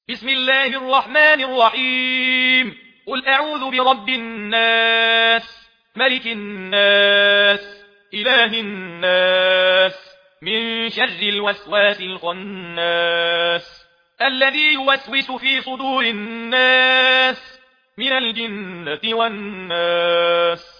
بسم الله الرحمن الرحيم. قل أعوذ برب الناس، ملك الناس، إله الناس، من شر الوسواس الخناس، الذي يوسوس في صدور الناس من الجنة والناس.